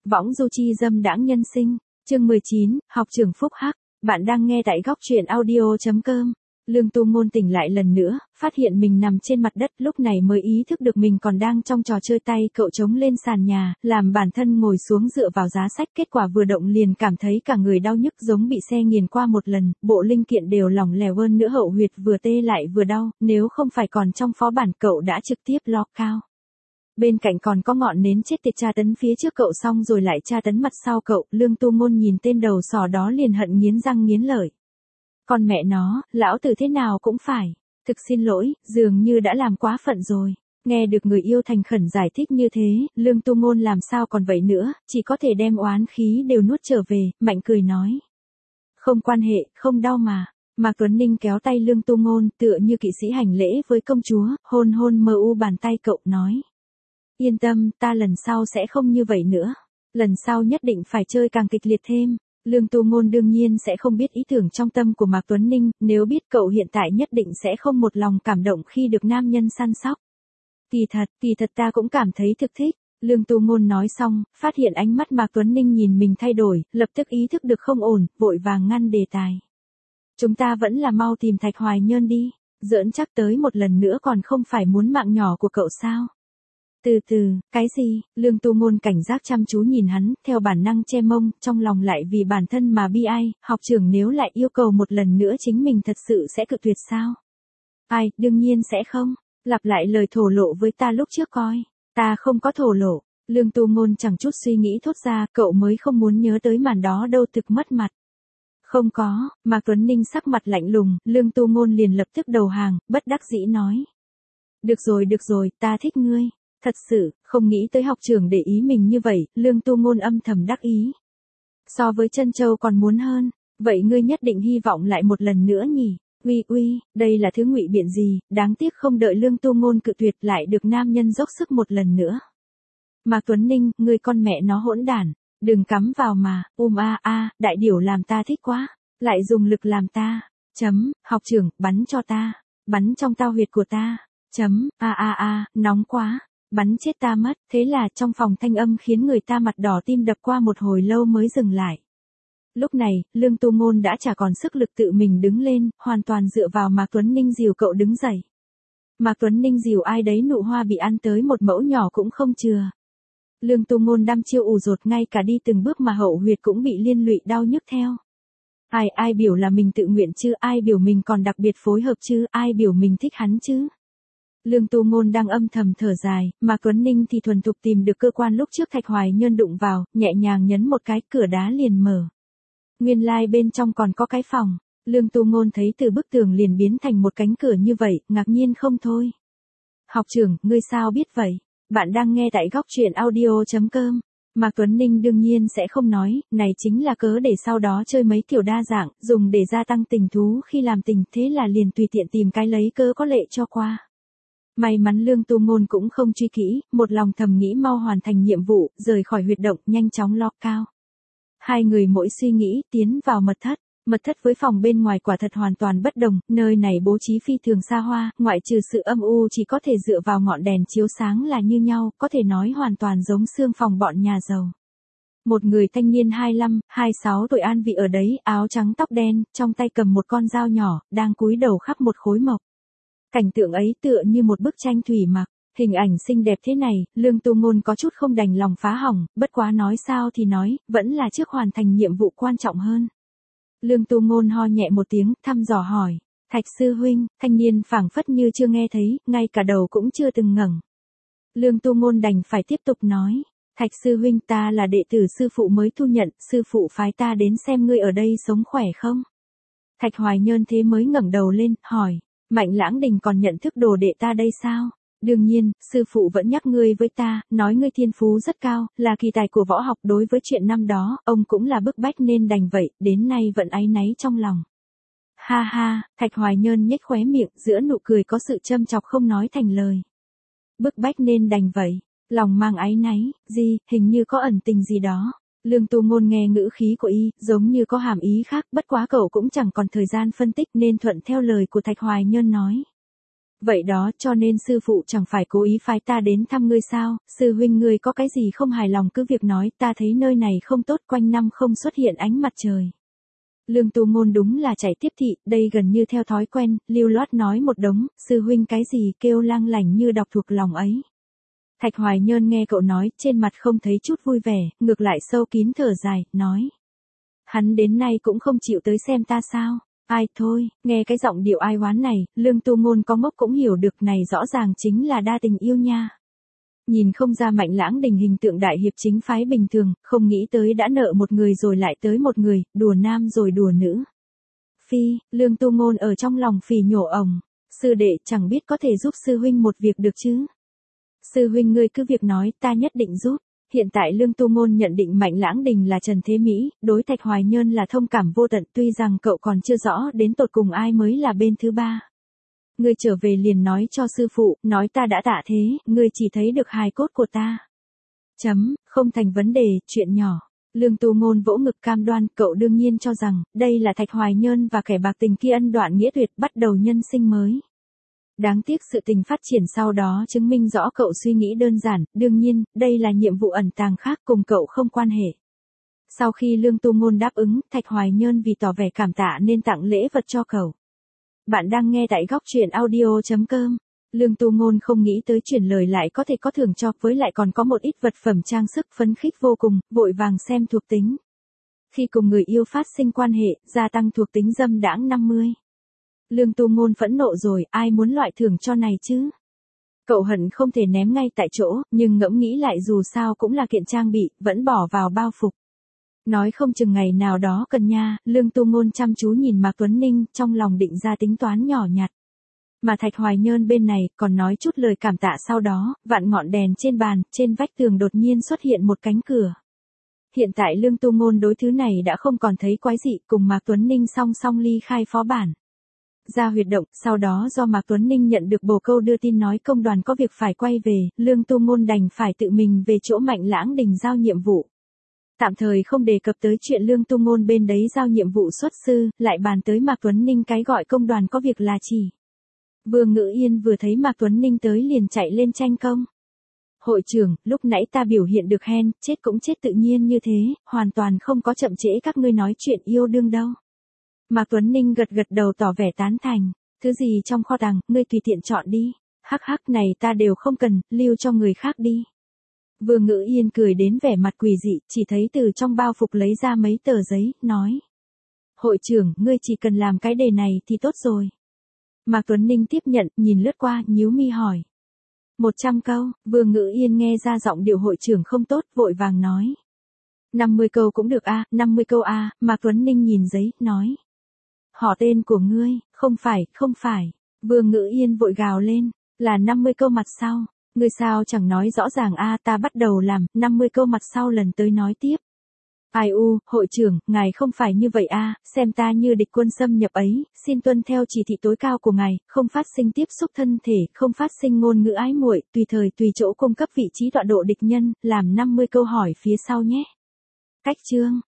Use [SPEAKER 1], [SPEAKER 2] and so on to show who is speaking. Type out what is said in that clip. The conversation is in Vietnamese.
[SPEAKER 1] Võng du chi dâm đãng nhân sinh, chương 19, học trưởng phúc hắc, bạn đang nghe tại góc truyện audio.com. Lương Tu Ngôn tỉnh lại lần nữa, phát hiện mình nằm trên mặt đất, lúc này mới ý thức được mình còn đang trong trò chơi tay cậu chống lên sàn nhà, làm bản thân ngồi xuống dựa vào giá sách, kết quả vừa động liền cảm thấy cả người đau nhức giống bị xe nghiền qua một lần, bộ linh kiện đều lỏng lẻo hơn nữa, hậu huyệt vừa tê lại vừa đau, nếu không phải còn trong phó bản cậu đã trực tiếp lo cao. Bên cạnh còn có ngọn nến chết tiệt tra tấn phía trước cậu xong rồi lại tra tấn mặt sau cậu, Lương Tu Ngôn nhìn tên đầu sỏ đó liền hận nghiến răng nghiến lợi. Con mẹ nó, lão tử thế nào cũng phải. Thực xin lỗi, dường như đã làm quá phận rồi. Nghe được người yêu thành khẩn giải thích như thế, Lương Tu Ngôn làm sao còn vậy nữa, chỉ có thể đem oán khí đều nuốt trở về, mạnh cười nói. Không quan hệ, không đau mà. Mạc Tuấn Ninh kéo tay Lương Tu Ngôn tựa như kỵ sĩ hành lễ với công chúa, hôn hôn mờ u bàn tay cậu nói. Yên tâm, ta lần sau sẽ không như vậy nữa. Lần sau nhất định phải chơi càng kịch liệt thêm. Lương Tu Ngôn đương nhiên sẽ không biết ý tưởng trong tâm của Mạc Tuấn Ninh, nếu biết cậu hiện tại nhất định sẽ không một lòng cảm động khi được nam nhân săn sóc. Kỳ thật ta cũng cảm thấy thực thích. Lương Tu Ngôn nói xong, phát hiện ánh mắt Mạc Tuấn Ninh nhìn mình thay đổi, lập tức ý thức được không ổn, vội vàng ngăn đề tài. Chúng ta vẫn là mau tìm Thạch Hoài Nhơn đi, giỡn chắc tới một lần nữa còn không phải muốn mạng nhỏ của cậu sao? Từ, cái gì? Lương Tu Ngôn cảnh giác chăm chú nhìn hắn, theo bản năng che mông, trong lòng lại vì bản thân mà bi ai, học trưởng nếu lại yêu cầu một lần nữa chính mình thật sự sẽ cự tuyệt sao? Ai, đương nhiên sẽ không. Lặp lại lời thổ lộ với ta lúc trước coi. Ta không có thổ lộ. Lương Tu Ngôn chẳng chút suy nghĩ thốt ra, cậu mới không muốn nhớ tới màn đó đâu, thực mất mặt. Không có, Mạc Tuấn Ninh sắc mặt lạnh lùng, Lương Tu Ngôn liền lập tức đầu hàng, bất đắc dĩ nói. Được rồi, ta thích ngươi. Thật sự, không nghĩ tới học trưởng để ý mình như vậy, Lương Tu Ngôn âm thầm đắc ý. So với Trân Châu còn muốn hơn, vậy ngươi nhất định hy vọng lại một lần nữa nhỉ? Uy, đây là thứ ngụy biện gì, đáng tiếc không đợi Lương Tu Ngôn cự tuyệt lại được nam nhân dốc sức một lần nữa. Mạc Tuấn Ninh, ngươi con mẹ nó hỗn đản, đừng cắm vào mà, đại điểu làm ta thích quá, lại dùng lực làm ta, học trưởng, bắn cho ta, bắn trong tao huyệt của ta, nóng quá. Bắn chết ta mất, thế là trong phòng thanh âm khiến người ta mặt đỏ tim đập qua một hồi lâu mới dừng lại. Lúc này, Lương Tu Ngôn đã chả còn sức lực tự mình đứng lên, hoàn toàn dựa vào Mạc Tuấn Ninh dìu cậu đứng dậy. Mạc Tuấn Ninh dìu ai đấy nụ hoa bị ăn tới một mẫu nhỏ cũng không chừa. Lương Tu Ngôn đăm chiêu ù dột, ngay cả đi từng bước mà hậu huyệt cũng bị liên lụy đau nhức theo. Ai biểu là mình tự nguyện chứ, ai biểu mình còn đặc biệt phối hợp chứ, ai biểu mình thích hắn chứ. Lương Tu Ngôn đang âm thầm thở dài, mà Tuấn Ninh thì thuần thục tìm được cơ quan lúc trước Thạch Hoài Nhơn đụng vào, nhẹ nhàng nhấn một cái, cửa đá liền mở. Nguyên lai bên trong còn có cái phòng. Lương Tu Ngôn thấy từ bức tường liền biến thành một cánh cửa như vậy, ngạc nhiên không thôi. Học trưởng, ngươi sao biết vậy? Bạn đang nghe tại góc truyện audio.com. Mạc Tuấn Ninh đương nhiên sẽ không nói, này chính là cớ để sau đó chơi mấy kiểu đa dạng, dùng để gia tăng tình thú khi làm tình, thế là liền tùy tiện tìm cái lấy cớ có lệ cho qua. May mắn Lương Tu Ngôn cũng không truy kỹ, một lòng thầm nghĩ mau hoàn thành nhiệm vụ, rời khỏi huyệt động, nhanh chóng log cao. Hai người mỗi suy nghĩ, tiến vào mật thất. Mật thất với phòng bên ngoài quả thật hoàn toàn bất đồng, nơi này bố trí phi thường xa hoa, ngoại trừ sự âm u chỉ có thể dựa vào ngọn đèn chiếu sáng là như nhau, có thể nói hoàn toàn giống xương phòng bọn nhà giàu. Một người thanh niên 25, 26 tuổi an vị ở đấy, áo trắng tóc đen, trong tay cầm một con dao nhỏ, đang cúi đầu khắp một khối mộc. Cảnh tượng ấy tựa như một bức tranh thủy mặc, hình ảnh xinh đẹp thế này, Lương Tu Ngôn có chút không đành lòng phá hỏng, bất quá nói sao thì nói, vẫn là trước hoàn thành nhiệm vụ quan trọng hơn. Lương Tu Ngôn ho nhẹ một tiếng, thăm dò hỏi, Thạch sư huynh, thanh niên phảng phất như chưa nghe thấy, ngay cả đầu cũng chưa từng ngẩng. Lương Tu Ngôn đành phải tiếp tục nói, Thạch sư huynh, ta là đệ tử sư phụ mới thu nhận, sư phụ phái ta đến xem ngươi ở đây sống khỏe không? Thạch Hoài Nhơn thế mới ngẩng đầu lên, hỏi. Mạnh Lãng Đình còn nhận thức đồ đệ ta đây sao? Đương nhiên, sư phụ vẫn nhắc ngươi với ta, nói ngươi thiên phú rất cao, là kỳ tài của võ học, đối với chuyện năm đó, ông cũng là bức bách nên đành vậy, đến nay vẫn áy náy trong lòng. Ha, Thạch Hoài Nhơn nhếch khóe miệng, giữa nụ cười có sự châm chọc không nói thành lời. Bức bách nên đành vậy, lòng mang áy náy, gì, hình như có ẩn tình gì đó. Lương Tu Ngôn nghe ngữ khí của y, giống như có hàm ý khác, bất quá cậu cũng chẳng còn thời gian phân tích nên thuận theo lời của Thạch Hoài Nhơn nói. Vậy đó, cho nên sư phụ chẳng phải cố ý phái ta đến thăm ngươi sao, sư huynh ngươi có cái gì không hài lòng cứ việc nói, ta thấy nơi này không tốt, quanh năm không xuất hiện ánh mặt trời. Lương Tu Ngôn đúng là chạy tiếp thị, đây gần như theo thói quen, lưu loát nói một đống, sư huynh cái gì kêu lang lành như đọc thuộc lòng ấy. Thạch Hoài Nhơn nghe cậu nói, trên mặt không thấy chút vui vẻ, ngược lại sâu kín thở dài, nói. Hắn đến nay cũng không chịu tới xem ta sao? Ai thôi, nghe cái giọng điệu ai oán này, Lương Tu Ngôn có ngốc cũng hiểu được này rõ ràng chính là đa tình yêu nha. Nhìn không ra Mạnh Lãng Đình hình tượng đại hiệp chính phái bình thường, không nghĩ tới đã nợ một người rồi lại tới một người, đùa nam rồi đùa nữ. Phi, Lương Tu Ngôn ở trong lòng phì nhổ ồng, sư đệ chẳng biết có thể giúp sư huynh một việc được chứ. Sư huynh ngươi cứ việc nói, ta nhất định giúp. Hiện tại Lương Tu Ngôn nhận định Mạnh Lãng Đình là Trần Thế Mỹ, đối Thạch Hoài Nhơn là thông cảm vô tận, tuy rằng cậu còn chưa rõ đến tột cùng ai mới là bên thứ ba. Ngươi trở về liền nói cho sư phụ, nói ta đã tạ thế, ngươi chỉ thấy được hài cốt của ta. Không thành vấn đề, chuyện nhỏ. Lương Tu Ngôn vỗ ngực cam đoan, cậu đương nhiên cho rằng, đây là Thạch Hoài Nhơn và kẻ bạc tình kia ân đoạn nghĩa tuyệt, bắt đầu nhân sinh mới. Đáng tiếc sự tình phát triển sau đó chứng minh rõ cậu suy nghĩ đơn giản, đương nhiên, đây là nhiệm vụ ẩn tàng khác cùng cậu không quan hệ. Sau khi Lương Tu Ngôn đáp ứng, Thạch Hoài Nhơn vì tỏ vẻ cảm tạ nên tặng lễ vật cho cậu. Bạn đang nghe tại góc truyện audio.com. Lương Tu Ngôn không nghĩ tới chuyển lời lại có thể có thưởng cho, với lại còn có một ít vật phẩm trang sức phấn khích vô cùng, vội vàng xem thuộc tính. Khi cùng người yêu phát sinh quan hệ, gia tăng thuộc tính dâm đãng 50. Lương Tu Ngôn phẫn nộ rồi, ai muốn loại thưởng cho này chứ? Cậu hận không thể ném ngay tại chỗ, nhưng ngẫm nghĩ lại dù sao cũng là kiện trang bị, vẫn bỏ vào bao phục. Nói không chừng ngày nào đó cần nha, Lương Tu Ngôn chăm chú nhìn Mạc Tuấn Ninh, trong lòng định ra tính toán nhỏ nhặt. Mà Thạch Hoài Nhơn bên này, còn nói chút lời cảm tạ sau đó, vạn ngọn đèn trên bàn, trên vách tường đột nhiên xuất hiện một cánh cửa. Hiện tại Lương Tu Ngôn đối thứ này đã không còn thấy quái dị, cùng Mạc Tuấn Ninh song song ly khai phó bản. Ra huyệt động, sau đó do Mạc Tuấn Ninh nhận được bồ câu đưa tin nói công đoàn có việc phải quay về, Lương Tu Ngôn đành phải tự mình về chỗ Mạnh Lãng Đình giao nhiệm vụ. Tạm thời không đề cập tới chuyện Lương Tu Ngôn bên đấy giao nhiệm vụ xuất sư, lại bàn tới Mạc Tuấn Ninh cái gọi công đoàn có việc là chỉ. Vương Ngữ Yên vừa thấy Mạc Tuấn Ninh tới liền chạy lên tranh công. Hội trưởng, lúc nãy ta biểu hiện được hen, chết cũng chết tự nhiên như thế, hoàn toàn không có chậm trễ các ngươi nói chuyện yêu đương đâu. Mạc Tuấn Ninh gật gật đầu tỏ vẻ tán thành, thứ gì trong kho tàng, ngươi tùy tiện chọn đi, hắc hắc này ta đều không cần, lưu cho người khác đi. Vương Ngữ Yên cười đến vẻ mặt quỷ dị, chỉ thấy từ trong bao phục lấy ra mấy tờ giấy, nói. Hội trưởng, ngươi chỉ cần làm cái đề này thì tốt rồi. Mạc Tuấn Ninh tiếp nhận, nhìn lướt qua, nhíu mi hỏi. 100 câu, Vương Ngữ Yên nghe ra giọng điệu hội trưởng không tốt, vội vàng nói. 50 câu cũng được a, 50 câu a, Mạc Tuấn Ninh nhìn giấy, nói. Họ tên của ngươi, không phải. Vương Ngữ Yên vội gào lên, là 50 câu mặt sau. Ngươi sao chẳng nói rõ ràng a, ta bắt đầu làm, 50 câu mặt sau lần tới nói tiếp. Ai u, hội trưởng, ngài không phải như vậy a, xem ta như địch quân xâm nhập ấy, xin tuân theo chỉ thị tối cao của ngài, không phát sinh tiếp xúc thân thể, không phát sinh ngôn ngữ ái muội, tùy thời tùy chỗ cung cấp vị trí tọa độ địch nhân, làm 50 câu hỏi phía sau nhé. Cách chương